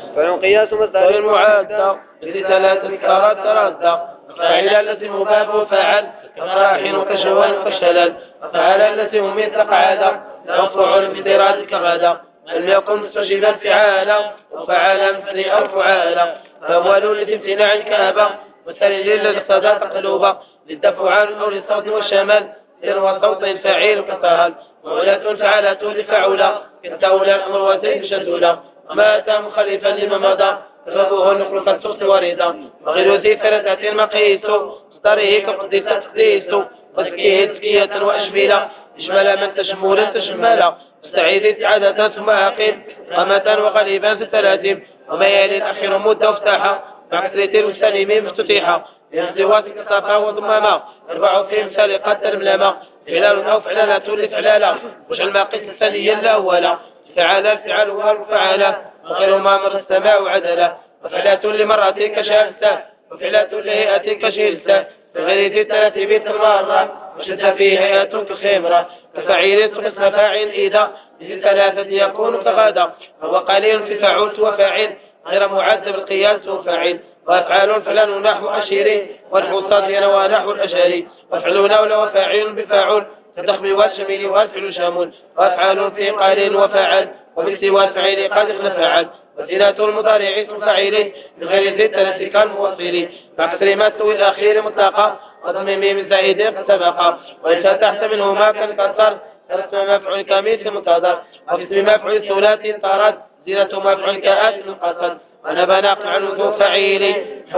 فعل قياس مصدر المعدة لثلاثة كرات تردى فاعل التي مباب فعل كراحن وكشوان وكشلل فعل التي هم يتقعد وفعل بدراتك غدا لم يكن مستجيبا فعالا وفعالا مثلي أو فعالا فأول لامتناع الكهبة والثاني الذي اقتضى تقلوبا للدفعان أو للصوت والشمال وصوت الفعيل كسهل وعلة فعلة لفعولا كالتولى الأمر وزيد شدولا وما أتى مخلفا لما مضى ربه النقل كالسوس وريدا وغير ذي ثلاثة مقيس اختاره كقد تقديس وذكيه تكية وأشبيلا إجمال من تشمولا تشمالا مستعيد عادة ثم أقيم قامة وغالبا في الثلاثين وما يلي الأخير مدة افتاحا مع كثرة المسلمين مفتتحا لانزواتك صفا وضماما اربع في مثال قدر ملاما فعلال أو فعلالة لفعلالا وجعل ما قيس الثانية الأولى فعالا الفعال والفعالة وغير ما مر السماء عدلا وفعلات لمرأة كشالسة وفعلات لهيئة كشيلسة بغير ذي الترتيب المرة وشد في هيئة كخمرة كفعيل قسم فاعل إذا ذي ثلاثة يكون كغدا هو قليل في فعول وفاعل غير معذب القياس وفاعل وأفعال فلان نحو أشيري والحوصات ينوى نحو الأشاري وفعلون أولى وفاعل بفاعل كالضخم والشميل والفعل شامل وأفعال في قليل وفاعل وبالسوى الفعيل قد فاعل وزينة المضارع اسم فاعل بغير ذي الثلاث كالموصل مع كسر ما تسوي الأخير مطلقا وضمن من زائد فتبقى وإن تحت منهما كالكسر اسم مفعول كامل كمنتظر واسم مفعول ثلاثي طرد زينة مفعول كآت قصد ونبى ناقع ذو فعيل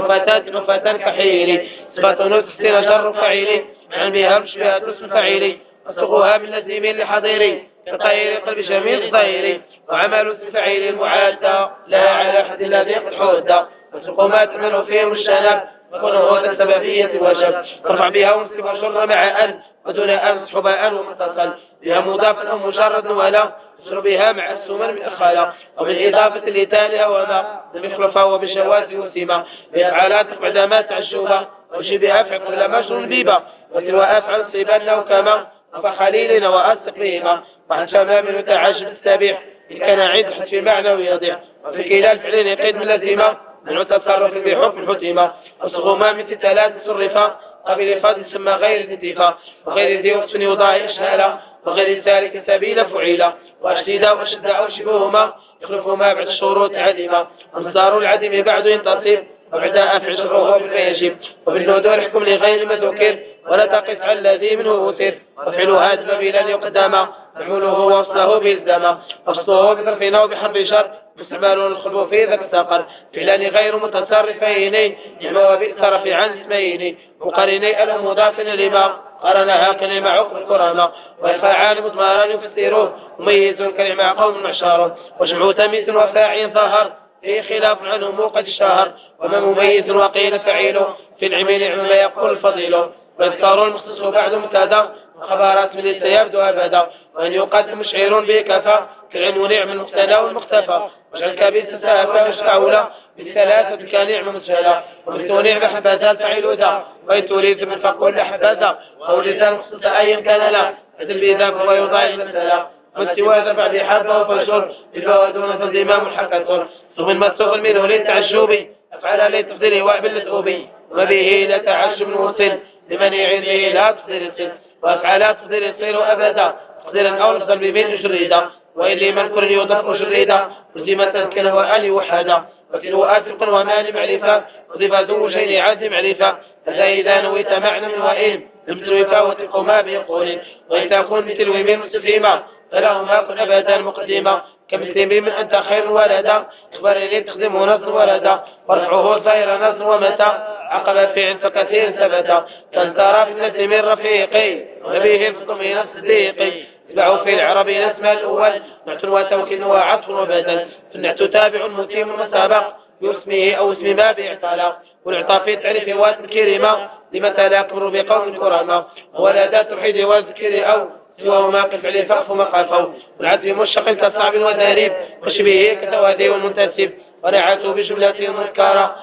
حفتان كحيل صفة نفسر شر فعيل عن بها مشبهة اسم فعيل وصغوها من لزيم لحضيري كطير قلب جميل ضيري وعمل اسم فعيل المعادة لا على حد الذي قد حد وسقوا ما تعمل فيه الشنب وكونه السببية وجب ترفع بها ومسك وشر مع أن ودون أن صحباء ومتصل بها مضاف أو مجرد ولا يسر بها مع السمن من الخلاق ومن إضافة لتالها وما لم يخلفها وبشواذ وسيمة بأفعالات بعدما تعجوبة وشبها فعل كل مجر بيبة وتلو أفعل صيبان لو كما فخليل وأسق بهما وعن شمام المتعجب السبيع إن كان عيد في معنى ويضيع وفي كلا الفعلين يقيد من لزيمة من التصرف بحكم الحتيمة وصغوما من ثلاث صرفة قبل إفاد ثم غير الانتفاع وغير ذي وقت يوضع إشهالا وغير ذلك سبيل فعيلا وأشديدا وشد أو شبههما يخلفهما بعد الشروط عديمة ومصدار العديم بعد ينتصب وبعد أفعل شرعه بما يجب وبالنودور يحكم لغير ما ذكر ولا تقف على الذي منه أثر وفعل هذا بلا يقدم فعله وصله بالزمة وصله بظرفنا وبحرف شر مستعمال الخلو في ذاك السقر فعلان غير متصرفين نعم وبئس رفيعا اسمين مقارني المضاف لما قرنها كلمة عقب الكرامة والفاعل مضمارا يفسره مميز كلمة قوم معشار وجمع تمييز وفاعل ظهر في خلاف عنه قد اشتهر وما مميز وقيل فعيل في العمل ما يقول الفضيل ويذكر المختص بعد مبتدا وخبرات من يبدو أبدا وأن يقدم مشعر بكفى كالعلم نعم المقتدى والمختفى وجعل كبير تسافى وشعولا بالثلاثة كنعم مسهلا ومثل نعم حبذا فعيل ذا ويتريد من فقل حبذا قول ذا المختص أي كان لا مثل بذاك ويضاع المسألة والسوى ذا بعد حبه وفجر بالفوادون فالإمام الحكة ثم ما استغل منه للتعجب أفعل لتفضيله وأبل لتؤبي وما به لتعجب موصل لمن يعيده لا تفضيل الصل وأفعال تفضيل الصير أبدا تفضيلا أو نفضل بمن جريدا وإن من كل يضرب جريدا وزيما تذكر وآل وحدا وفي الوآت ومال معرفة وضف ذو شيء عاد معرفة فإذا نويت معنى من وإن مثل وفاوة القما بيقول وإن تكون مثل ومن مستفيمة فلهما كن أبدا مقدمة كمثل من أنت خير ولدا إخبار لي تخدمه نصر ولدا ورفعه ظاهر نصر ومتى عقب فعل فكثير ثبتا تنترى في من رفيقي ونبيه الفضل من الصديقي اتبعوا في العربي الاسم الأول نعت وتوكيد وعطف وبدل فالنعت تابع متيم مسابق باسمه أو اسم ما باعتلاق والعطاف في تعريف واسم كريمة لمتى لا يكبر بقوم كرامة ولا ذات توحيد والذكر أو سواهما كالفعل فقف مقافه والعدل مشتق كصعب وذريب وشبهه كتوادي والمنتسب ونعته بجملة مذكرة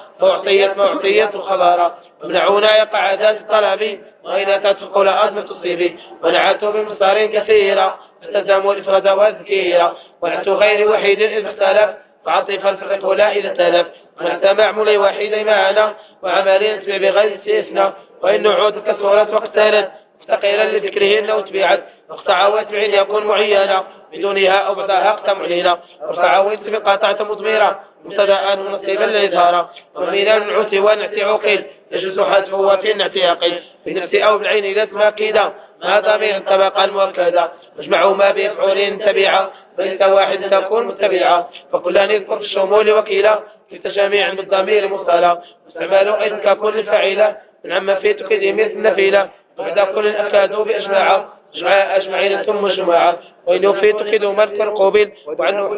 فأعطيت خبارا ومنعونا يقع ذات الطلب وإن تدخل أزمة تصيبه ونعته بمصدر كثيرة فالتزاموا الإفراد والذكيرة ونعت غير وحيد إذ اختلف فعطفا فرقه لا إلى تلف ونحتى معمولي وحيدي معنا وعملين تبع بغير سيسنا وإن عود كثرت واقتالت مستقيلا لذكرهن وتبعت واقتعوت بعين يكون معينا بدونها أو بعدها اقتم علينا وارتعوت بقاطعة مضمرة مبتدأ ونصيبا لإظهارا ومينا العوت ونعتي عقيل يجوز حذفه وفي النعتي عقيل في نفس أو بالعين إلى ماكيدا ما ضمير الطبقة المؤكدة واجمعوا ما بفعول تبعا فإنت واحد تكون متبعا فكلها نذكر في الشمول وكيلا في تجاميع بالضمير مصطلى واستعمالوا إذن ككل الفعيلة من عما في تكدي مثل نفيلة وبعد كل أكادوا بأجماعا أجمعين ثم جماعة وإنه في تكدوا ملك القوبل وعنه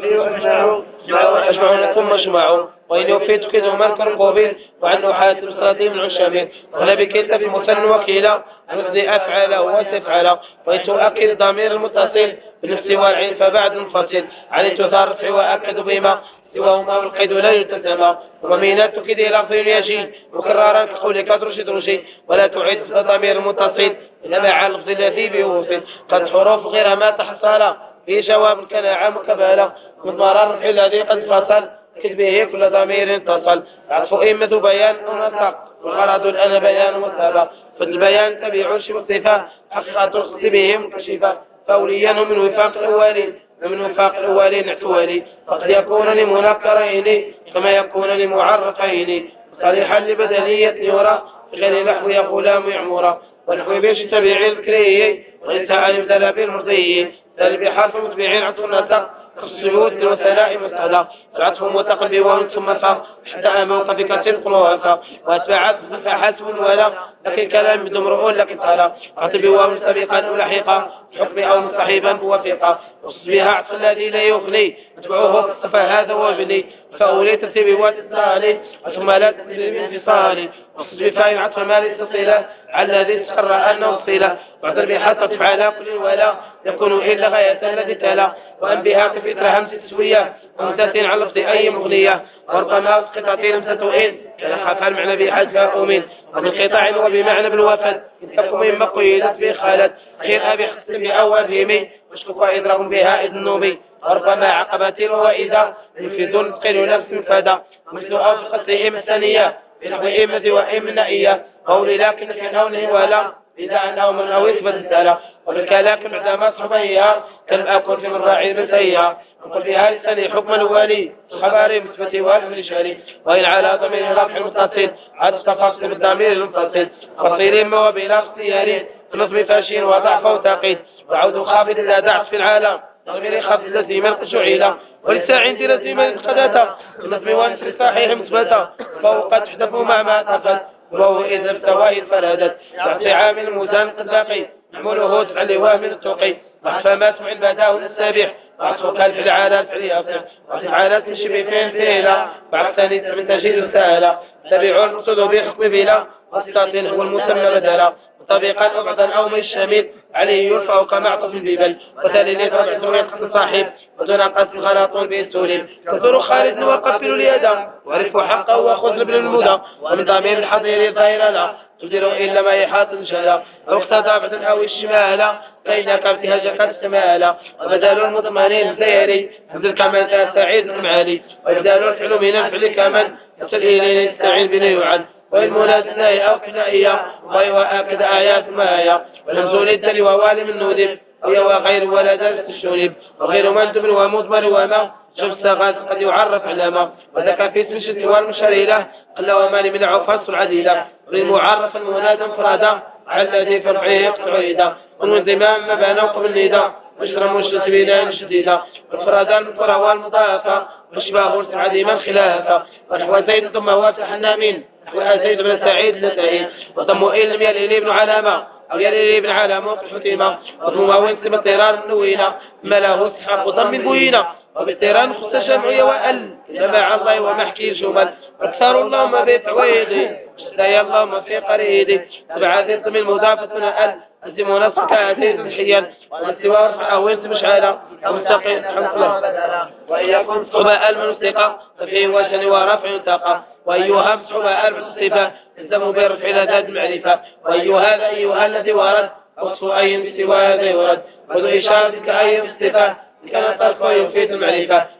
أجمعون ثم جماعوا وإنه في تكدوا ملك القوبل وعنه حاتم صادي من عشامين ولا بكلت بمثن وكيلا نفذي أفعل وسفعل وإن تؤكد ضمير المتصل بالنفس والعين فبعد منفصل عليه تثار وأكد بما سواهما والقيد لا يلتزم ومينات كده لفظ يجي مكررا كقول كدرش درشي ولا تعد ضمير المتصل إنما على اللفظ الذي بيوصل قد حروف غير ما تحصل في جواب كان عام كبالة مضمرا الذي قد فصل كتبه كل ضمير اتصل عطف إمة بيان ونطق والغرض الآن بيان وسبق فالبيان تبع شبه حقيقة تقصد بهم كشفة فوليا من وفاق الأولين ومن وفاق الأولين اعتوالي فقد يكون لمنكرين كما يكون لمعرفين صريحا لبدلية يرى غير نحو يا غلام يعمر ونحو بيش تبع الكري وإن تعالى بدل بالمرضي ذل بحرف متبعين عطف النسق السجود وثناء مسألة فعطفهم وتقلبي وهم ثم صار حتى موقفك صدق ووفا واتبعت فحسب ولا لكن كلام بدمرؤون لكن ترى عطبي وهم سبيقا ولحيقا حكمي أو مصحيبا بوفيقا وصد بها عطف الذي لا يغني اتبعوه فهذا وابني فأوليت بواد الثاني ثم لا تنزل بانفصالي وصد بفاين عطف ما لتصيله على الذي سر أنه صيله وعطر بحسب تفعل كل ولا يكون إلا غاية الذي تلا وأن بها كفيت همس تسوية ومتثين على لفظ أي مغنية وربما قطعتين مستوئين كالخاف المعنى بحذف أمين وبالقطاع وبمعنى بالوفد إنتكم مما قيدت بخالد خير أبي خصم بأول بيمي واشكك إدراهم بها إذ النومي وربما عقبات وإذا يفيدون قيل نفس فدا مثل أو في قصرهم الثانية بنحو إمة وإمنائية قولي لكن في نونه ولا إذا أنه من أو إثبت السالة وبالكلاكم عندما صحبيها كلم أكون في من راعي بسيها وقل فيها لساني حكم الوالي خباري مثبتي والمن شاري وإن على ضمير رفع المتصل عد تفاصل بالضمير المتصل قصير ما وبلا اختياري نصب فاشين وضعف وتقيد وعود خافض إذا دعت في العالم ضمير خافض لزيما قشعيلا ولسا عندي لزيما الخداتا نصب وانسر صحيح مثبتا فوق تحدث مع ما تفت وهو إذا ابتوى فرادت تحت عامل الموزان قد باقي نحمله تفعل وهم التوقي فما تفعل بداه السابح وعطفك في العالات علي أفضل وفي العالات من شبه فين فيلا بعثني من تجيل السهلة تبعوا المقصود بحكم بلا وستاطين هو المسمى بدلا طبيقا أبعدا أو من الشميل عليه يرفع كمعطف البيبل وثالث ربع سوريا قصد صاحب ودون قصد غلاط بإستولم كثر خالد وقفل اليدا وعرفوا حقه وخذ ابن المدى ومن ضمير الحضير ظاهر لا تدير إلا ما يحاط شلا أو اقتضى بعدا أو الشمال بينك ابتهاج قد استمالا وبدال المضمانين الزيري حمد الكمال سعيد المعالي وبدال الفعل من الفعل كمن يصل إليه يستعين بنا يعد والمنازنة أو كنائية وغير آكد آيات مايا ونمزول الدل ووالم النودب هي وغير ولا درس الشرب وغير منتب ومضمر وما شمس غاز قد يعرف علامة وذكى في اسم الشد والمشريلة قل ومال من عفاص العديلة والمعرف المنادى انفرادا على الذي في رفعه يقطع يدا والانضمام مبانا قبل نيدا مشرم مشتبينا شديدا والفرادا المفرى والمضافة وشباه عديما خلافة ونحو زيد ثم وافح النامين وزيد بن سعيد لسعيد وضم إن لم يلي ابن علامة أو يلي ابن علامة وحتيمة وضم وانسب الطيران النوينة ما له سحاق وضم بوينة وبالطيران خص شمعية وأل جماع الله ومحكي شمال أكثر اللهم بتعويدي اشتاي اللهم في قريدي وبعثت من مضافة أل أزم نصفك عزيز الحيان والسوى ورفعه وانسب شعالا ومستقيم حمد الله وإن يكن صباء المنسقة ففيه وجه ورفع تقى وأيها بصحبة المصطفى الزم برفع لذات المعرفة وأيها أيها الذي ورد وصف أي بسوى هذا يورد وذو إشارتك أي مصطفى كان الطرف يفيد المعرفة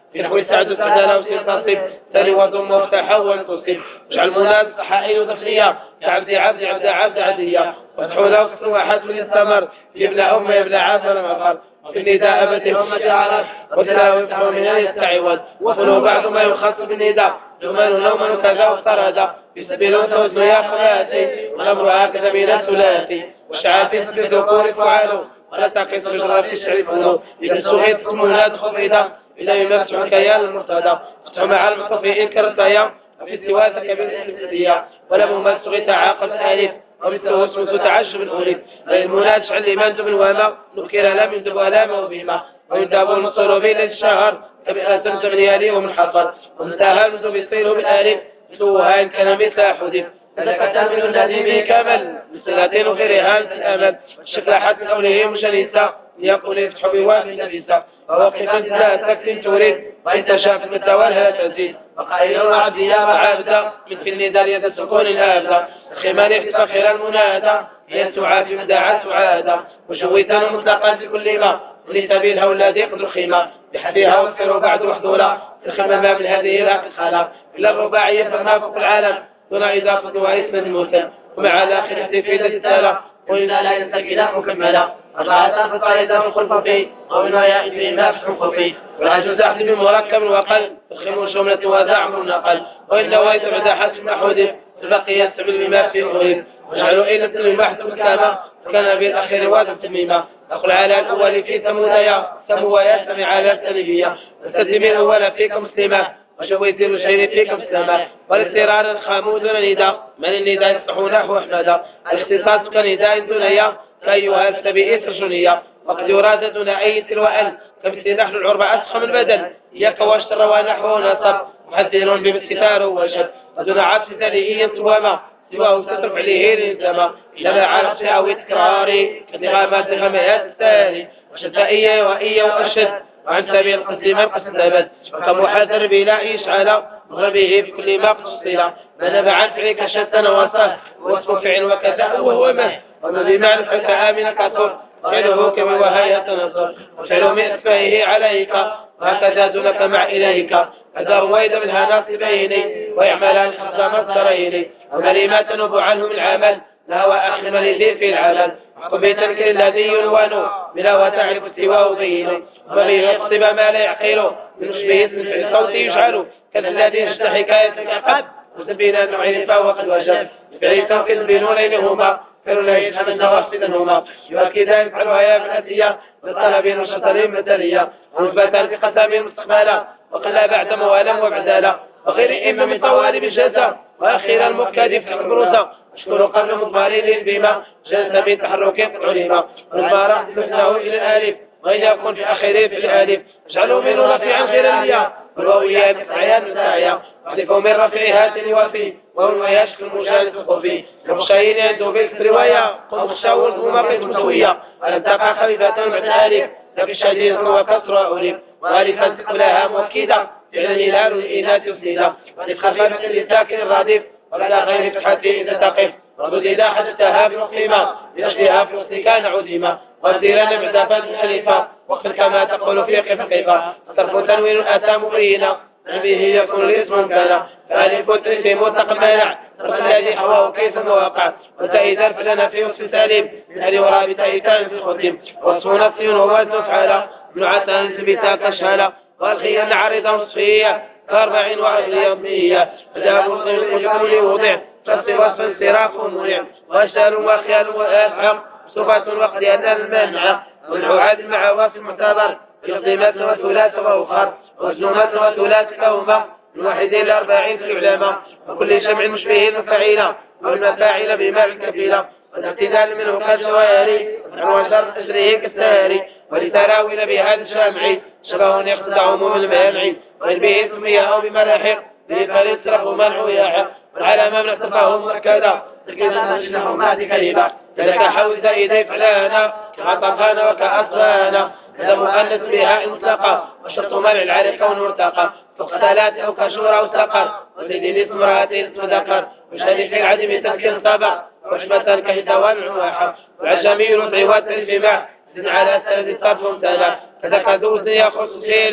في نحو سعد استعدال أو سنتصب تلي وضم وافتح وانتصب اجعل مناد حائل دخلية كعبد عبد عبد عبد عدية وادخل له كسر واحد من الثمر يبلى أمه يبلى عاد ولا مغر في النداء أبته أمة عرب وتلاوي يفهم من أن يستعوض وقلوا بعض ما يخص بالنداء جمال نوما وكذا وافترد يسبلون توزن يا خلاتي والأمر هكذا من الثلاثي والشعافي في الذكور فعالوا ولا تقيس بجرى في الشعر فنو إذا سغيت مناد خفيدا إلا يمسح الكيان المرتدى فتح مع المصطفى إن كرتايا وفي السواد كبير السبسية ولم مسغي تعاقب آلف ومثله اسمه تعجب الأوليد المناد شعل الإيمان دب الوما نذكر لم يندب ولا بهما ويندب المصر بين الشهر كبئة زمزم يالي ومنحصر ومنتهى المدب يصير بالآلف سوها إن كان مثل حدث فذاك تامل الذي به كمل بسلاتين وغيرها أنت الأمل الشكل حتى من قوله مشنيسا يقول يفتح بوافي نبيسا ووقفا لا تكتم تريد وإن تشاف المتوال لا تزيد وقائل العبد يا معابدا من في الندال يد السكون الآبدا الخمان يفتح خير المنادى هي السعى في مداعة سعادة وشويتان مطلقا في كل ما لسبيلها والذي يقدر خيمة بحديها واذكروا بعد وحدولا الخيمة ما بالهذه لا تدخلا إلا الرباعية فما فوق العالم دون إضافة واسم الموسى ومع الآخر في التالى وإذا لا ينسى كلا مكملا أربعة فقائدة الخلف فيه ومن وياء فيه ما فتح فيه والعجوز أحد بمركب وقل تخيم شملة وزعم نقل وإن نويت بعد حسب محودف البقية السبيل بما فيه أريد وجعلوا إلى التنميم محدث الكامة وكان بالأخير وادم تميمة أقول على الأول في ثموديا ثمويا سمع على التلبية استسلم الأول فيكم مسلمة وشويت الشيء فيكم السماء والاضطرار الخامود من النداء يفتحوا نحو أحمد الاختصاص كنداء دنيا كأيها التبئيس رجنية وقد يراد دون أي تلوأل كمثل نحن العربة أسخم البدل إياك واشتر ونحو نصب محذرون بمستثار وشد ودون عطف ذلئي وما سواه سترف عليه للزمى لما عرفت أو تكراري كدغامات غميات الثاني وشتائية وإية وأشد وعن سبيل القسم القسم أبد وكمحاذر بلا إشعال مغربه في كل ما قصصيلا ما نبع عن فعلك شتى وصاه وصف فعل وكذا وهو مه وما بمعنى آمن كثر فعله كما وهي تنصر وفعله من إسفائه عليك وهكذا دونك مع إليك هذا رويد من ناصبين ويعملان خصام السرين وما تنوب عنه من العمل لا وأخي مليذين في العمل وبتنكر الذي يلوان بلا وتعرف سواه بينه وبه يقصب ما لا يعقله من شبه اسم في الصوت يجعله كالذي يشتى حكاية قد وسبينا النوعين فهو قد وجد بعيد توكل بنورينهما كانوا لا يجهل النواصدنهما يؤكدان يفعلها يا بالأسية بالطلبين وشطرين مثالية ونثبتان في قسام مستقبلا وقلا بعد موالم وبعدالا وغير إما من طوالب الجزاء وأخيرا المكادف في البروسة أشكر قبل مضمارين بما جلس من تحركات عليما والمارة تفناه إلى الآلف وإن يكون في أخيره في الآلف اجعلوا من رفيعا خير الياء والواوية بسعيان مساعيا واحذفوا من رفعها الوفي وهو يشكل المجالس الخفي المخشين عنده بالرواية قد مخشاور ممرد مسوية ولم تقع خليفة بعد آلف لكن شديد وكسر أوليف وآلفا تقلها مؤكدة فعل الهلال الإناث يسندا ولخفافة لساكن الرديف ولا غير في الحد إذا تقف ردود إذا حدثها بمقيمة لأجلها في وقت كان عديمة وابديلنا بعدافات الخليفة وقت كما تقول في قف كيفا صرف تنوين أتى مبينا به يكون الاسم كان فألف وترسي مطلق المانع صرف الذي حواه كيف مواقع وتأيذا فلنا في وصف سالم من أهل وراء تأيتان في الختم وصف نفسي ووزن فعلا ابن عسان سبيتا كشهلا والخيال عارضة وصفية كاربعين وعشرية مية فجاب وصف كل وضع فصل وصف انصراف منع وأشهر وخيال وأفهم صفة وقت أن المنع والععاد مع واصف المعتبر يقضيمات وثلاث وأخر وزنومات وثلاث كومة من 1 إلى 40 في العلماء وكل جمع مشبه فعيلة والمفاعل بماء كفيلة والاعتدال منه كالجواري وشر تجريه كالساري ولتراول بهذا الجامع شبه يقتضى عموم المانع وإن به اسمية أو بملاحق به فليصرف منع ياحق والعلامة من اعتفاه مؤكدا تكيدا نجنهما كلمة كذلك حول زائدي فلانا كعطفان وكأصفانا إذا مؤنث بها انطلقا وشرط منع العرق كون مرتقى فاختلات أو كشور أو سقر وزيد امرأة اسم ذكر وشريك العدم تذكر طبع وشبة كهدوان عواحة والعجمي رضعي والترجمة زن على سند الطرف ممتنع كذلك ذو يخص سيلة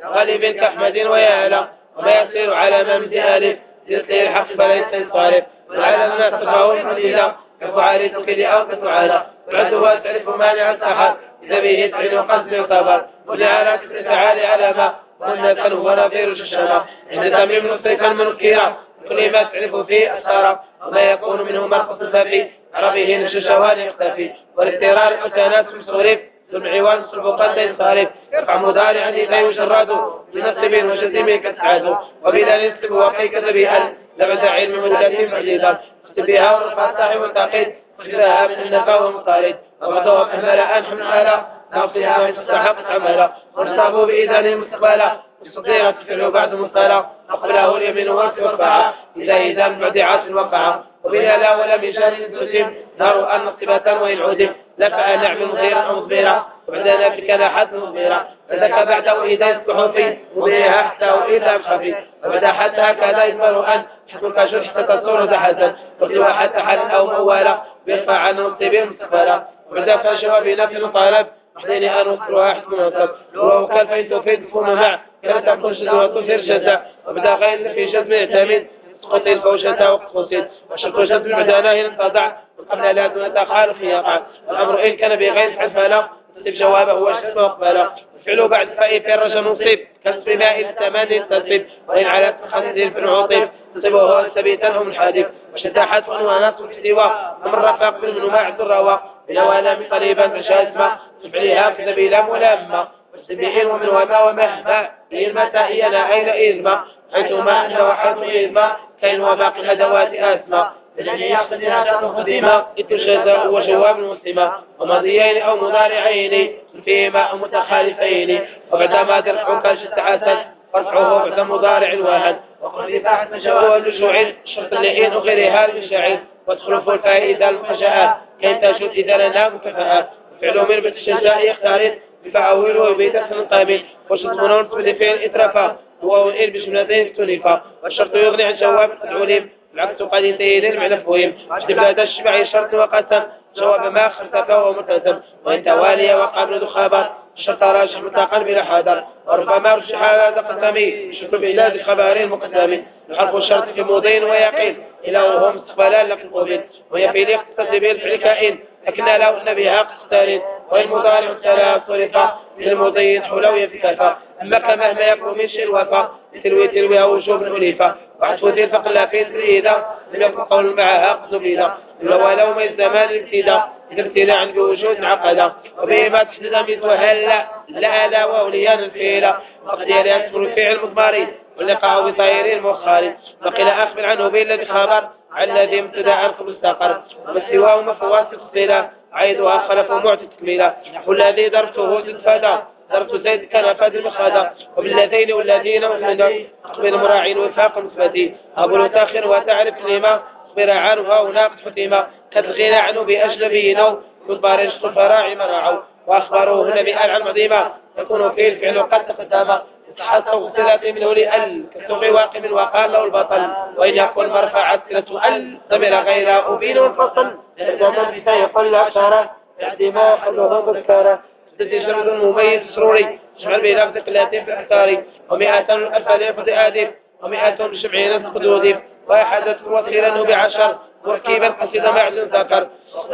غالب كأحمد ويالا وما يصير على ممد ألف يصير الحق فليس ينصرف وعلى الناس تفاهم المدينة كفعال تكلي أو كفعالة وعدها تعرف مانع السحر إذا به تعين وقصد يعتبر وجعل كسر تعالي على ما وأن كانوا ونظير الشمع عند تميم نصيفا منكرا كل ما تعرف فيه أثارا وما يكون منه مرقص ففي عربه نششوان يختفي والاضطرار الأتانات مصورف المعوان صرفقا ينصرف يرفع مضارعا إذا يجرد بنصب وجزم كالسعاد وبلا نسب وقي كذب أن لبس علم مدة معجزة اختبها ورفع صاحب التقيد وجزاها من النفا ومطارد وغضوها بحملا أنحم حالا ناصيها وتستحق عملا ونصابوا بإذان مستقبلا بصديرة فعله بعد مصطلى أقبله اليمين والتوفع إذا بعد عاصل وقع وبلا لا ولم يشان تسم نار أن نصبة وإن عدم لك أن نعمل مغيرا أو مصبيرا وبعد ذلك كان حد مصبيرا فذاك بعده إذا الصحفي مضيها حتى وإذا مخفي وبدا حتى هكذا يثمر أن حكمك شرح تتصور تحسن وقلوا حتى حل أو مولا بيرفع عن نصيب مستقبلا وبدا فاشوا بنفس طالب محديني أن أصرها حكم نصب وهو كان فإن تفيد فهم مع كانت تقول شدوة تصير شدة وبدا غير في شد يعتمد تسقط الفوشة وقصد وشرط شد المدانة هنا تضع قبل لا دون تخالف يقع الأمر إن كان بغير فعل فلا تصب جوابه هو الشد وقبله فعله بعد فإن في الرجل مصيب كالصباء الثمان تصب وإن على تخذ في العطيب تصبه سبيتا هم الحادث وشتاحت ونص الاستواء ومن رفاق منه ما عد الرواء بلوانا من قريبا فشاسما تفعلها في سبيلا ملامة والسبيعين ومن وما ومهما إذما تأينا أين إذما حيثما أنت وحيث إذما كين وباقي الأدوات آثما الذي يقصدها شر خديما التشهد وجواب المسلمة ومضيين أو مضارعين فيما متخالفين وبعدما ترفعك الشتعة فرفعه بعد مضارع واحد وقل إذا نشأه اللجوع شرط اللئين وغيرها المشاعر وتخلف الفائدة المفاجآت كي تشد إذا لنا مكافآت فعل من بالشجاء يختارين بفعول وبيدة قامل وشطمنون بدفين إترافا وإن بجملتين اختلفا والشرط يغني عن جواب العليم العكس قد ينتهي للمعنى فهم اجتبلاد الشبع شرط وقسم جواب ما اختلف وهو ملتزم وإن توالي وقبل دخابا الشرط راجح مطلقا بلا حذر وربما رجح هذا قسمي شرط بإعداد خبرين مقدمين الحرف الشرط في مضين ويقين إلى وهم استقبالا لك القبيل ويفيد يقتصد بالفعل كائن لكن لو أن بها قصتين وإن مضارع ثلاث صرفا للمضي حلو في كفا أما كمهما يكون من شيء الوفا تلوي وجوب أليفا وعطف ذي الفقل في تريدا لم يكن قول معها قصبيدا ولو من الزمان الابتداء ابتداء بوجود عقدا وبما تحدد مثل هلا لا وأوليان الفيلة وقد يذكر الفعل المضمري واللقاء بطير المخالف وقيل أخبر عنه بالذي خبر عن الذي ابتدأ عنكم استقر وسواه مفواس الصلة عيدها خلف معت تكميلا والذي ضربته تتفادى ضربت زيد كان فاد المخادى وبالذين والذين ومنا أخبر مراعين وفاق مثبتي أقول تاخر وتعرف لما أخبر عنها وناقض فتيما كتغير عنه بأجنبيين كبار يشط الفراعي منعوا وأخبروه هنا بألعى المعظيمة يكون فيه الفعل قد تقدم تحصوا اختلاف منه لأل كالسوق واقم وقال له البطل وإن يقول مرفع أسكنة أل ضمير غير أبين والفصل ومن بتا يقول أشارة يعدي ما حله بالكارة تدي جرد المميز سروري شمال بلافظ قلاتين في الأحتاري ومئة الألف ليفض آدم ومئة بشبعين القدود ويحدث وخيرا بعشر مركبا قصيدة معجن ذكر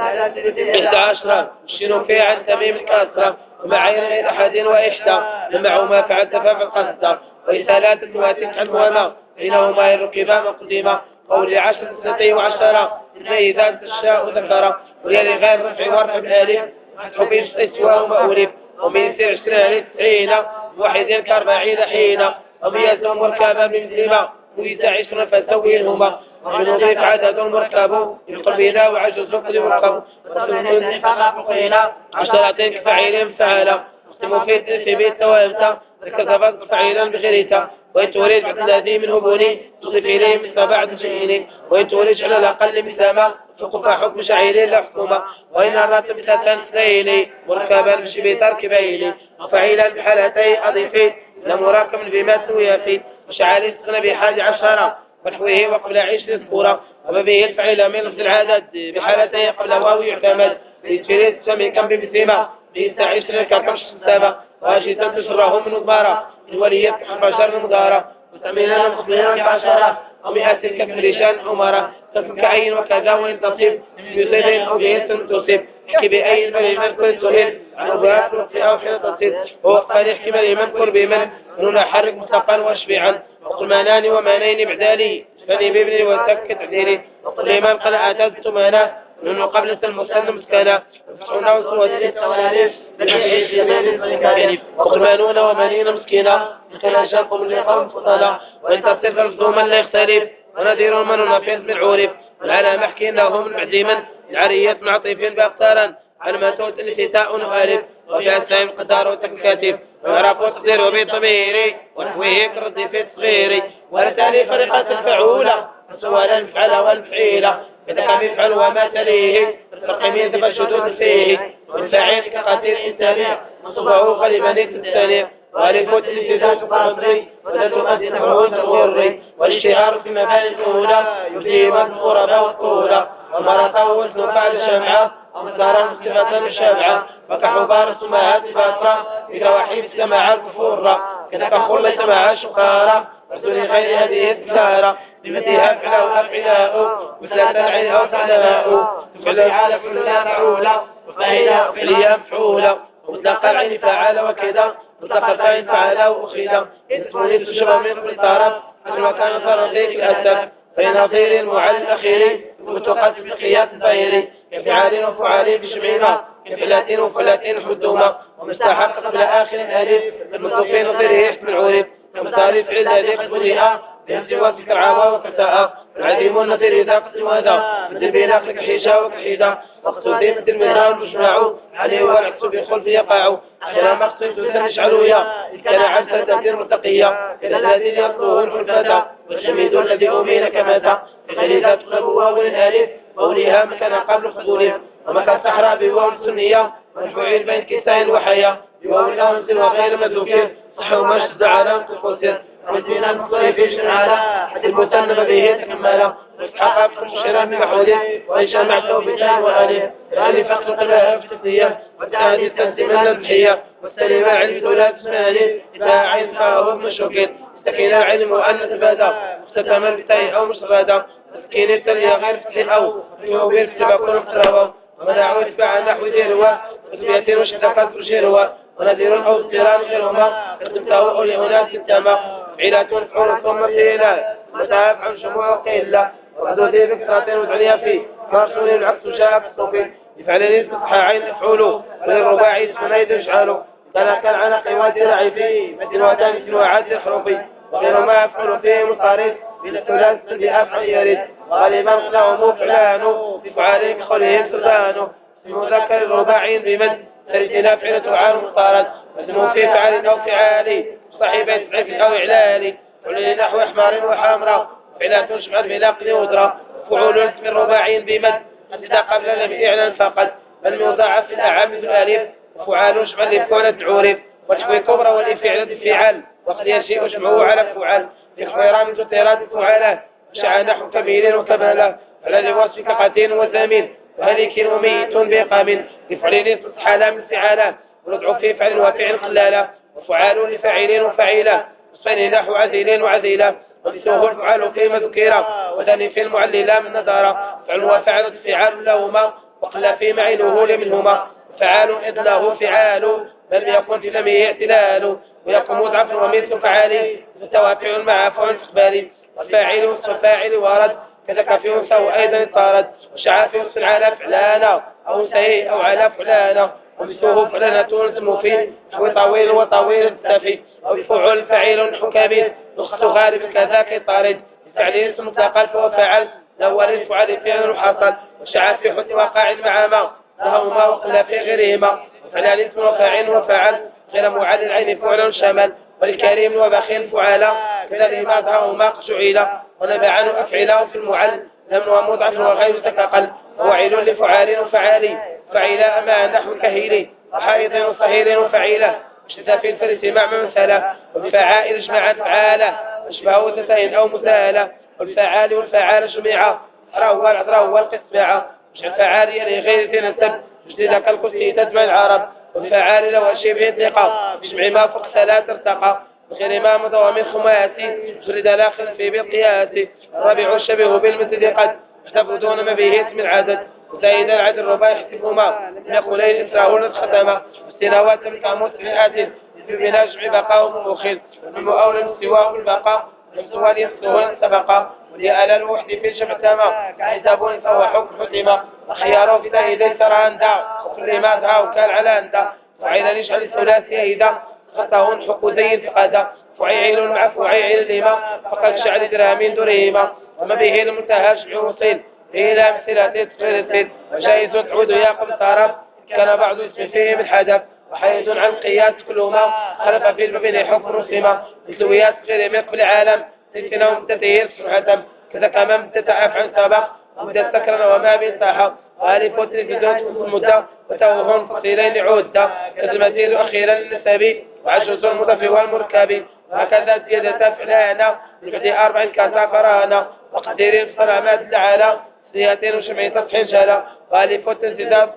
11 الشنو فيه عن تميم الكاسرة ومع عين أحد وإحدى ومعه ما فعلت ففي القصد وإسالات واتك المهمة بينهما الركبان مقدمة قول 10 سنتين وعشرة إذا تشاء ذكرة ويلي غير رفع ورفع بالآلف حبيب استواه مأولف ومن سير 20 90 واحد كاربعين حين وميزهم مركبا بمثلما وإذا 20 فسويهما ونضيف عدد مركب بقلبنا وعجز قد مركب وسلم فقينا 10 كفعيل فعلا مفيد في بيت وامتا كذبت فعيلا بغيرتا وإن تولج الذي منه بني تضيف إليه مثل بعد شيئين وإن تولج على الأقل مثل ما فقف حكم شعير لا حكومة وإن أردت مثل اثنين مركبا بشبه تركبين وفعيلا بحالتي أضيفين لمراكم بما سوي فيه وشعال استغنى بحاج 10 ونحوه وقبل 20 صورة وما به الفعيل من لفظ العدد بحالتي قبل واو يعتمد بيتفريد سمي كم بمثيمة بيسا 20 كركمش السامة واشدا تسره من مضمارة الولية بشر مضارة وتمينا مخبرا بعشرة أو مئات كفريشان عمرة تفك عين وكذا وإن تصيب يصيبين أو بيس تصيب احكي بأي بمن كنت تهيب عن أبوات رقصي أو حين تصيب وقال احكي بمن كر بمن نون حرك مستقل واشبعا وقل مانان ومانين بعدالي فني بابني وسكت عديني وقل لمن قال أعتدت مانا نون قبل المسلم مسكنا وفتحونا وسوى التواليف بالعيش يمين الملكاليف وقل مانون ومانين مسكينة مثل شرق من لقوم فضلا وإن تصف الفضوما لا يختلف ونذير من نفيذ من عورف والعلى محكي لهم معديما العرية معطيف بأقطارا على ما توت الشتاء نؤلف وفي السائم قدار وتكاتف وعرف وتقدير وبيت ضميري ونحويه كردي في صغيري ورسالي فرقة الفعولة سوالا الفعل والفعيلة إذا كان يفعل وما تليه التقيمين ذب الشدود فيه والفاعل كقتيل إنساني مصبعه غالبا الثاني والفوت الانتزاج قرضي ولا تؤدي نحوه تغري والاشتهار في مباني الأولى يبدي الغرباء والطولة ومرة وزن بعد الشمعة أمثارا مستفادا الشمعة وكحبار سماعات البصرة بكواحيب السماعة الكفورة كذا كخل سماعة شقارة ودون غير هذه التجارة بمثلها فعله وفعلاء مثل العين أو فعلاء تفعل العالم كلها فعولة وفعلا فعليا مفعولة ومطلق العين فعال وكذا مطلق العين فعال وأخيدا إن تولد تشبه من كل طرف أجل كان فرضيك الأسف بين نظير وعلى الأخير وتقات في قياس الطير كفعال وفعال بشمعنا كفلات وفلات حدوما ومستحق قبل آخر الألف المطلوبين نظيره يحمل عورف كمثال فعل هذه قبلها بانتواء كرعاوة وكتاء العديم النظير إذا قسم هذا مثل بين أخلك حيشة وكحيدة مقصودين مثل المنار المجمع عليه والعكس بخلف يقع أخيرا مقصود تنش علوية إذ كان عن تدبير متقية إذا الذي يطلوه الحلفة والشميد الذي أمين كماتا غير ذات قلبه والآلف ووليها مكان قبل خضوره ومكان صحراء بواو السنية والفعيل بين كسائن وحياة بواو الأمس وغير مذوكين صحوا مشد علامة الخسر رجينا المصري في شرعنا حد المتنم به تكملا واسحاق بكم شرع من حوله وإنشاء معته بجان وآله الآلي فقط لها في التسلية والتهدي التنسيم النبحية والسليمة علم دولات اسماني إذا عين فهو مشوكين استكينا علم وأن تبادى مختتما بتاي أو مستفادى تسكين التلية غير فتح أو يوبير في تباكون اقترابا ومنعوا اتباع نحو ديروا وتبيتين وشدقات رشيروا ونذير أو اضطرار غيرهما قدمته أولي هناك التامة عيلات فعول ثم فينا وتعب عن شموع قيلة وقدوا ذي بكرة ودعليا فيه مرسول العكس شاء في الصوفي يفعلني فتحى عين فعوله وللرباعي سنيد يشعله تلك العنق ودرعي فيه مثل وتاني سنوعات الحروفي وغير ما يفعل فيه مصارف من الثلاث بأفعل يريد غالبا قلعهم فعلانه بفعاله بخلهم سلطانه بمذكر الرباعين بمن ترجنا فعلة عام مختارت وزنه في فعل أو فعالي صحيبة عفل أو إعلالي فعل نحو حمار وحامرة فعلات تشمل بنقل ودرة فعول من رباعين بمد إذا قبل لم إعلان فقط بل يضاعف في الأعام مثل ألف وفعال شمل لفعلة عورف والشوي كبرى والإفعال فعال وقد يشيء شمعه على فعال يخوي من تطيرات فعاله شعى نحو كبير وكماله على لوصفك قتين وثامين وهلك وميت بقام لفعلين حالا من فعالا وندعو في فعل وفعل قلالا وفعال لفاعلين وفعيلا وصين نحو عزيلين وعزيلا ولسوه الفعال كلمة ذكيرة وثاني في المعللة من نظارة فعل وفعل فعال لهما وقل في معينه لمنهما فعال إذ له فعال بل يكون في فمه اعتلال ويكون مضعف ومثل فعالي فتوافع مع فعل استقبالي والفاعل والفاعل ورد كذلك في أنثى أيضا طارد وشعى في أنثى على فعلانا أو أنثى أو على فعلانا ومثله فعلانة تلزم فيه وطويل وطويل التافي أو فعل فعيل حكامي نخص غالب كذاك طارد الفعلين اسم مطلقا فهو فعل الأول الفعل فعل حصل وشعى في حسن وقاع مع ما وهما وقل في غيرهما وفعلان اسم وفاعل وفعل غير معل العين فعل شمل والكريم وبخيل فعالا من الإمام هما قشعيلا ونبعان أفعلا في المعل لمن ومضعف وغير تكقل ووعيل لفعال وفعالي فعيلا أما نحو كهيلي وحائض وصهيل وفعيلة وشتى في الفرس مع مثلا والفعائل اجمعت فعالة اشبه تسهيل أو مثالة والفعال والفعال جميعا روى القسماعة مش الفعال يعني غير تنسب مجدد كالكسي تتبع العرب والفعال له شبه انتقاء بجمع ما فوق ثلاث ارتقى بخير ما مضى ومن خماسي جرد داخل في بالقياس الرابع الشبه بالمثل قد احتفظ دون ما به اسم العدد وزايد العدد الرباع يحتفهما من يقولين إسراه ختما استناوات الكاموس في آت بنا جمع بقاء مخل والمؤول سواه البقاء سؤال يسوه سبقا وليأل الوحد في الجمع تما حساب فهو حكم حتما خياره في ذا ترى أنت وكل ما دعا وكان على أنت وعينا نشعل الثلاثي إذا خطهن حق زي فقدا فعيل مع فعيل الإمام فقد شعل درامين دريما وما به المنتهى شبع وصيل إلى مثلة تقرير وجائز تعود يا قمطارب كان بعض اسم فيه بالحدث وحيث عن قياس كلهما خلف في المبين حكم رسمة مثلويات غير من قبل العالم سنتنا ومتتهير سرعة كذا كما متتعف عن سابق ومدى سكرنا وما بين ساحة وآلف وتلفزيون في المدة وتوهون فصيلين عودة كالمزيد أخيرا للنسبي وعجز المضف والمركب وهكذا زيادة فعلانا لبعد 4 كاسا قرانا وقدير بصنع ما تعالى سياتين وشمعين تطحين شالا وآلف وتنزيدات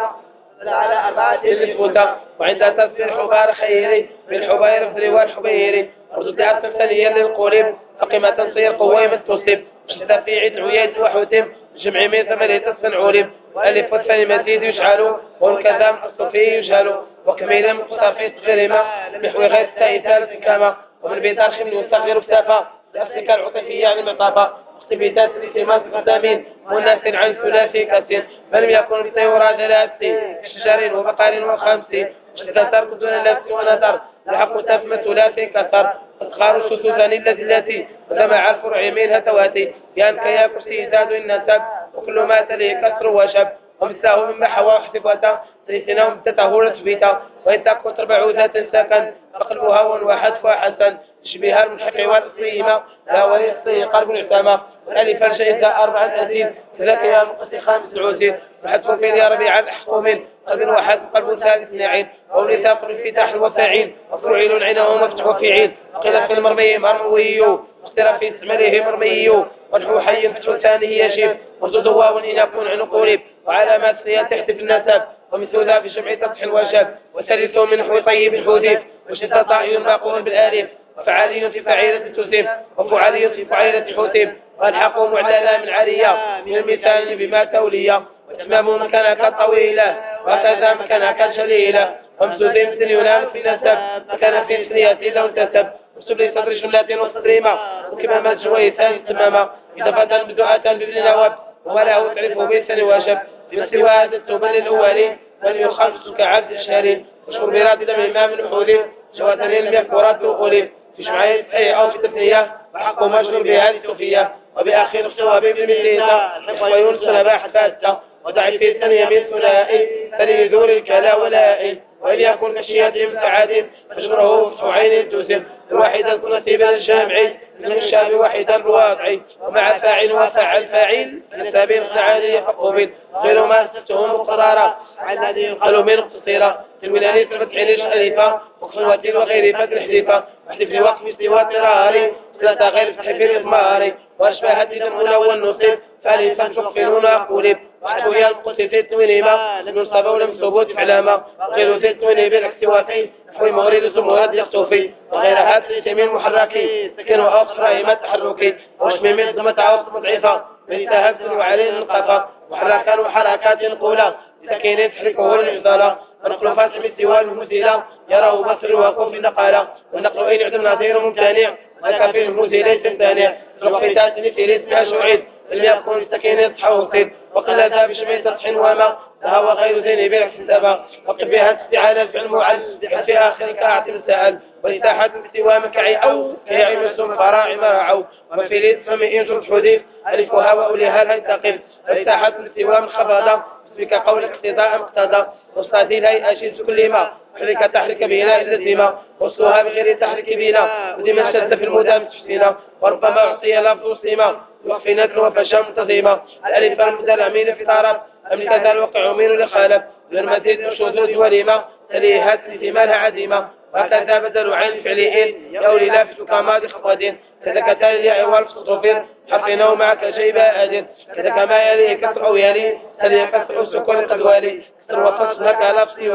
على 4 الفوتا وعند تصفير حبار خيري بالحبير بذري والحبيري وردعت تمثاليا للقولب فقيمة تصير قويمة تصيب شدة في عيد عياد وحوتم جمع من ثمانية تصن عولب وألف والثاني مزيد يشعلوا والكذام الصفي يشعلوا وكميلا مقصافي تغرما محوي غير السائدة كما ومن بيتار خمل يستغير كتافا لأفسك العطفية يعني مطافة اختبيتات الاتماس قدامين مناس عن ثلاثي كثير فلم يكن بطيورا دلاتي شجر وبقال وخمسي شدة ترك دون اللبس ونظر لحق تفم ثلاثي كثر أدخار الشتوزان التي وجمع الفرع منها تواتي يان كيا كرسي زاد النسب وكل ما تليه كسر وشب ومساه من محوى واحتفاتا سيسنهم تتهورت بيتا وإن تكون تربع ذات سكن فقلبها وحدف حسن تشبيها الملحق والقيمة لا وليصي قلب العتامة والألف الجيزة 4 أزيد ثلاثة يا مقصي 5 عزيز وحدف في يا ربيع الأحكومين قلب واحد قلب ثالث نعين ولثاق الانفتاح الوفاعين وفرعيل عينه مفتح وفيعين قيل في المرمي مرموي واخترى في اسمره مرمي ونحو حي فتح ثاني يجيب وزد واو إن يكون عنق قريب وعلامات سيتحت في النسب ومثل ذا في جمع تطح الوجب وثالث من نحو طيب الحديث وشد طائر ماقول بالآلف وفعالي في فعيلة تسيب وفعالي في فعيلة حسيب والحق معللا من عالية من المثال بما تولية وتمام مكانك طويلة وكذا مكانك جليلة ومسوذ مثل ينام في نسب مكان في سنية لو انتسب وسبلي صدر جملة وصدريمة وكمامة جويسان تماما إذا فتن بدعاة بابن نواب وله تعرفه بيسن واجب بسوى هذا التوبة للأولين وليخلص كعبد الشهرين وشكر براد دم إمام الحولين جواتن الميقورات الأولين في جمعية أي أو في تبنية وحقه مشهور بهذه التوفية وبآخر اختوى بابن مليسة ويونس نباح فاسة ودعي في الثانية من ثنائي ثاني ذور الكلا ولائي وإن يكون كشيات متعاد فجره عين تسم الواحدة نصيبا الجامعي من الشاب واحدا الواضعي ومع فاعل وفعل فاعل نسابين خعالي فقوبين غير ما ستهم مقرارا عن الذي يقال من اقتصيرا في الولايات الفتح للشريفة وخلوة وغير فتح الحديفة واحدث في وقت سوى اضطراري ثلاثة غير فتح في الإضماري وأشباهت الأولى والنصيب فالفا تخفرون قولب وهي القصة التوينيمة لم ينصب ولم ثبوت علامة غير ذي التويني بالعكس وفي نحو مورد الزمورات يختوفي وغير هذا التمين محركي سكن وأخرى ما تحركي وشميم الضمة عوض مضعفة من تهزل وعليه القفا وحركان وحركات قولة سكين تحركه العضلة ونقل فاتح بالسوى المزيلة يراه بصر وقف نقالة ونقل أين عدم نظير ممتنع وكفي المزيل ليس ممتنع رقيتات مثل اسمها شعيد اللي يكون السكين تحوصيد وقل ذا بشمع سطح وما فهو غير زين بالعكس سبا وقف بها استعانة في المعل في آخر كاعتم سأل وإتاحة بسوى مكعي أو كيعي مسلم فراعي مرعو وما في الاسم من إنجر حديث ألف وهواء لها ينتقل وإتاحة بسوى مخفضة بك قول اقتضاء مقتضى وصادين هي أشيز كل ما حرك تحرك بنا اللزمة وصلها بغير تحرك بنا ولمن شد في المدام تشتينا وربما أعطي لفظ سيما وفي ندل وفشا منتظمة الألف المدل أمين في طرف أم كذا الوقع أمين لخالف للمزيد شذوذ وليمة تليهات لثمانها عديمة وهكذا بدل عين فعليين يولي لافت كماضي خطوة كذا كتالي عوال صفر حقنا معك شيبا أدن كذا كما يلي كسر أو يلي تلي كسر السكون قد والي كسر وفصل لك لفظي وعد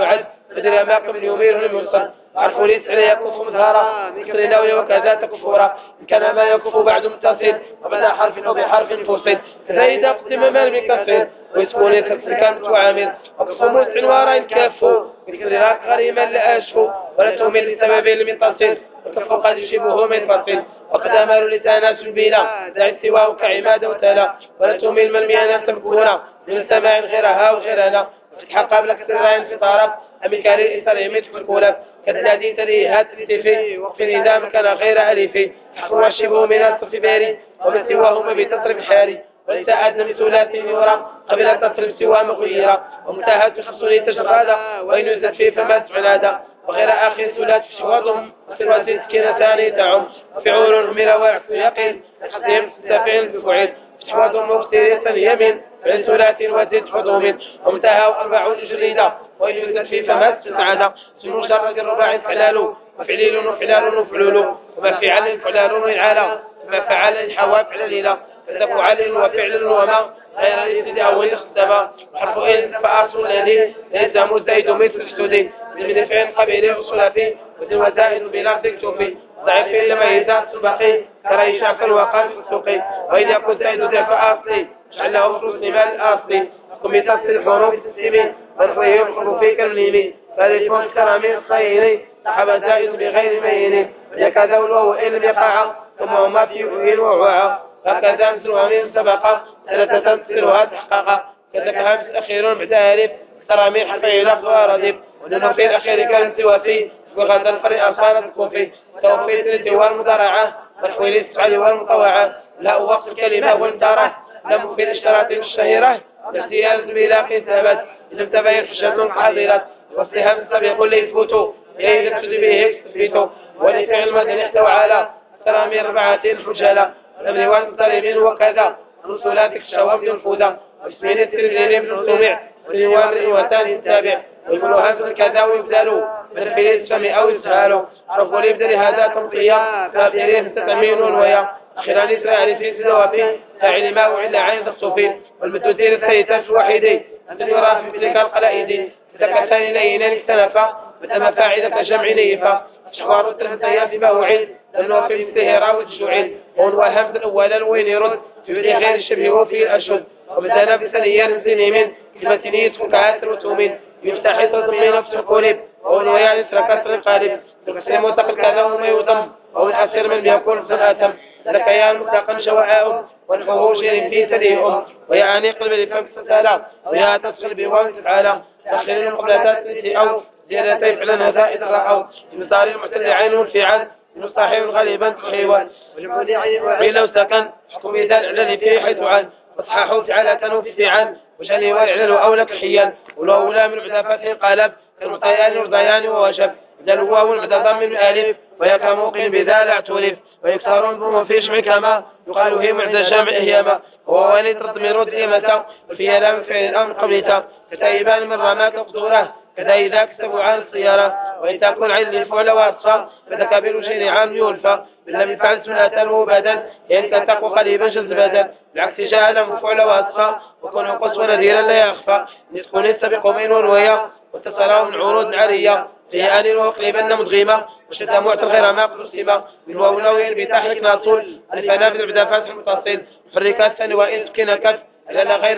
فدر ما قبل يمير المرسل عرفوا ليس عليه يكف مظهرا ذكر ناوي وكذا تكفورا إن كان ما يكف بعد متصل وبدا حرف أو بحرف فصل كذا إذا قسم مال بكسر ويسكون كسر كانت وعامل وكف مسع وراء كافو ذكر راك غريما لأشفو ولا تهمل لسبب المتصل وكف قد يشبه منفصل وقد أمر لتاناس بلا ذا استواء كعمادة وتلا ولا تهمل من ميانا تبكونا من سماع غيرها وغيرنا فتح قبل كسر انفطارا أم الكاري إسر يمت فركولا كالذي تليهات لتفي وقف الإدام كان غير أليفي حقوا الشبه من الصف باري ومن سواهما بتصرف حاري وليس أدنى بثلاث يورا قبل تصرف سوى مغيرا ومتاهات خصولي تشغالا وإن يزد فيه فما تعنادا وغير آخر ثلاث شواظهم وسروات سكينتان تعم وفعول ملا وعكس يقين حسيم ستفعل بفعل شواظهم مختلسا يمين فإن ثلاث وزد حضوم ومتاهى 40 جريدة وإن يزد فيه فما تسعادا سنو شرق الرباع فعلال وفعليل وفعلال وفعلول وما فعل فعلال وإنعالا وما فعل حواب فعلليلا فعل وفعل وما غير الإبتداء أو الاختباء وحرف إن فأرسل الذي ليس مزديد مثل السدي من فعل قبيل وصلافي وذو وزائد بلفظ كتوفي ضعيف لما يزال سبقي ترى شاكل وقال في السوقي وإذا كنت زيد دفع أصلي جعله فلوس لمال الأصلي قم بتصل الحروف السمين ونحوه الحروفي كالميمي فالإجمال كرامي الصيني سحب زائد بغير مين يكاد الواو إن لم يقع ثم هما في أهل وعوعا هكذا مثلها من سبقا ثلاثة تمثلها تحققا كذلك همس أخير بعد ترامي حتى لفظ وردب ونحن في الأخير كان سوافي وغدا الفريق أصالة الكوفي توفيت الانتوار مضارعة والحويل السعالي والمطوعة لا وقت الكلمة والدارة لم في الاشتراط الشهيرة الاختيار بلاقي ثبت إذا تبين حشد حاضرة والسهام السابق اللي يثبتوا يجب به تثبتوا ولفعل المدن احتوى على ترامي 4 حجالة الأمر والمطالبين وكذا رسولاتك الشواب ينفوذا واسمين الترمذي بن سمع والنوار وثاني التابع والملوهات كذا ويبدلوا من الفليس فمي أو يسهلوا عرفوا ليبدل هذا تمطيا فابدلين تتمين والويا خلال إسرائيل في سلوافي فاعل ما وعند عين الصوفي والمتوتير السيتاش وحيدي أنت يرى في تلك القلائد تكتاني لينا السنفة متمفاعدة جمع نيفة شوار التلفتيا فيما وعد لأنه في السهرة والشعيل وهم الأول وين يرد في غير الشبه وفي الأشد ومثلا بسنيان سنين كلمة يدخل كعاسر وتومين يفتح تضمين نفس القلب وهو يعني كسر القالب تقسم وتقل كذا وما يضم وهو الأسير من بيكون سنأتم ذكيان مطلقا شواء ونحوه شير في سديهم ويعني قلب لفم ستالا ويا تسخل بوان تعالى تخيل المقلتات أو زيادتين فعلا زائد رأوا بمثال المعتل عين في عن المصاحب غالبا تحيوان وإن لو سكن حكم يدال على فيه حيث عن فصححوا تعالى تنوفي عن وشاني ويعلن أولك حيا ولو لا من عدا فتح قلب المطيان والضيان ووشب إذا الواو المعدا ضم من ألف ويكا موقن بذا لا تولف ويكسرون بهم في شمع كما يقال هي معدا جمع هيما وهو ولد تضمير ديمة وفيها لام فعل الأمر قبلتا كتايبان من رماك قدورة كذا إذا كسبوا عن السيارة وإن تكون عين الفعل وأتصال فتكبر شيء عام يولفى من لم يفعل سنة بدل إن تتقوا قريبا جز بدل بالعكس جاء مفعل وأتصال وكون قصوى نذيرا لا يخفى ندخل السبق من والويا وتصلاه من عروض عرية في آل وقلبا مدغيمة وشد معت غير ما قسمة من واولوين بتحرك ناصول الفنافذ بعد فتح متصل حركات سنوائن سكينة كف لا غير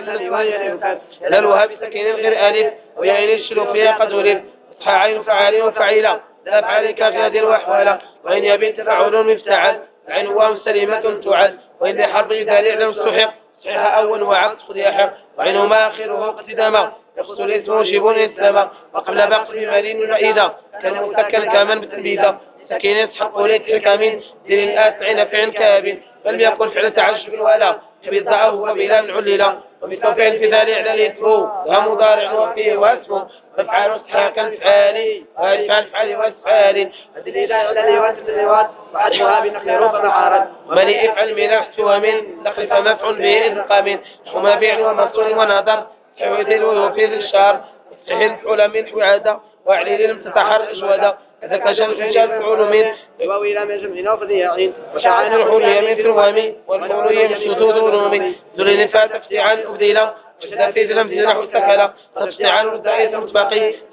لا الوهاب سكين غير آلف ويعين الشلو فيها قد ولف اصحى عين فعال وفعيلة لا فعل كافية وحوالة وإن يبين تفعل مفتعل عين وام سليمة تعل وإن حرب يدالي على مستحق صحيح أول وعقد خذ يحق وعينهما آخره اقتداما يقصد الاسم شبون السماء وقبل بقص بمالين العيدة كان متكل كامل بالتنبيذة سكين يسحق وليت الكامين دين الآسعين فعل كابين بل يقول فعل تعجب ولا بضعه وبلا العليلة وبالتوفيق في ذلك على الاسم ومضارع وفيه واسمه فافعال استحاكا فعالي وفعل فعالي واسفالي الدليل على الوات وعدها بنخير فمعارض ومن يفعل من أحسوا من دخل فمفعل به إذقام وما بيع ومصول ونظر حوذل وفي الشهر سهل فعل من حوادة وعليل لم تتحر أجوادة إذا كشف الحجاب فعل من يبوي لم يجب هنا فضيعين وشعان الحرية من الوامي والحرية من شدود الرومي ذل نفاة تفتيعان أبديلا وشدافيز لم تنح السكلة تفتيعان الدائرة متبقي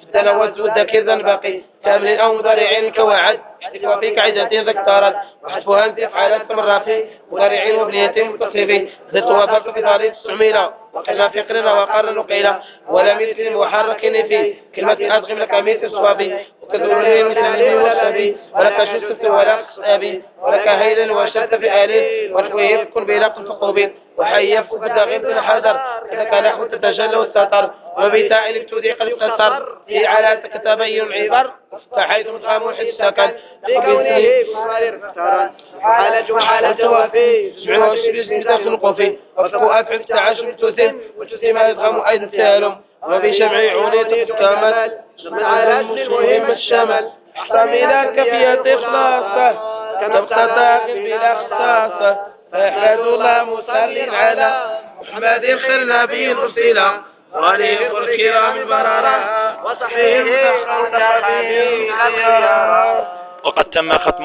تلوث والذكر ذا الباقي كامل أو مضارع كوعد وفي قاعدة ذكرت وحذفها انت افعالات مرافي مضارع وبنية متصفي ذات وفق في طريق السعميلة وقنا في قرنا وقارنا وقيلة ولا مثل محرك في كلمة أدغم لك مثل صوابي وكذورين مثل والسبي ولك شست ولا قصابي ولك هيلا وشد في آلين ونحوه كن بلاق فقوبين وحيف بدغم الحذر إذا كان نحو تتجلى والستر وبتاع الابتدي قد اقتصر في على تتبين العبر فحيث مدغم حيث سكن بكونه مصادر اختارا حالة وحالة وفي سمعوا الشبيز من داخل القفي وفقوا أفعل تعاشر تثم وتثم يدغم أيضا سالم وبشمع عوني تكامل على المهم الشمل احتمل كفية إخلاصه كمقتطاق بلا اختصاصه فيحمد الله مصلي على محمد خير نبي رسلا وعليه الكرام بررا وصحيح وقد تم ختم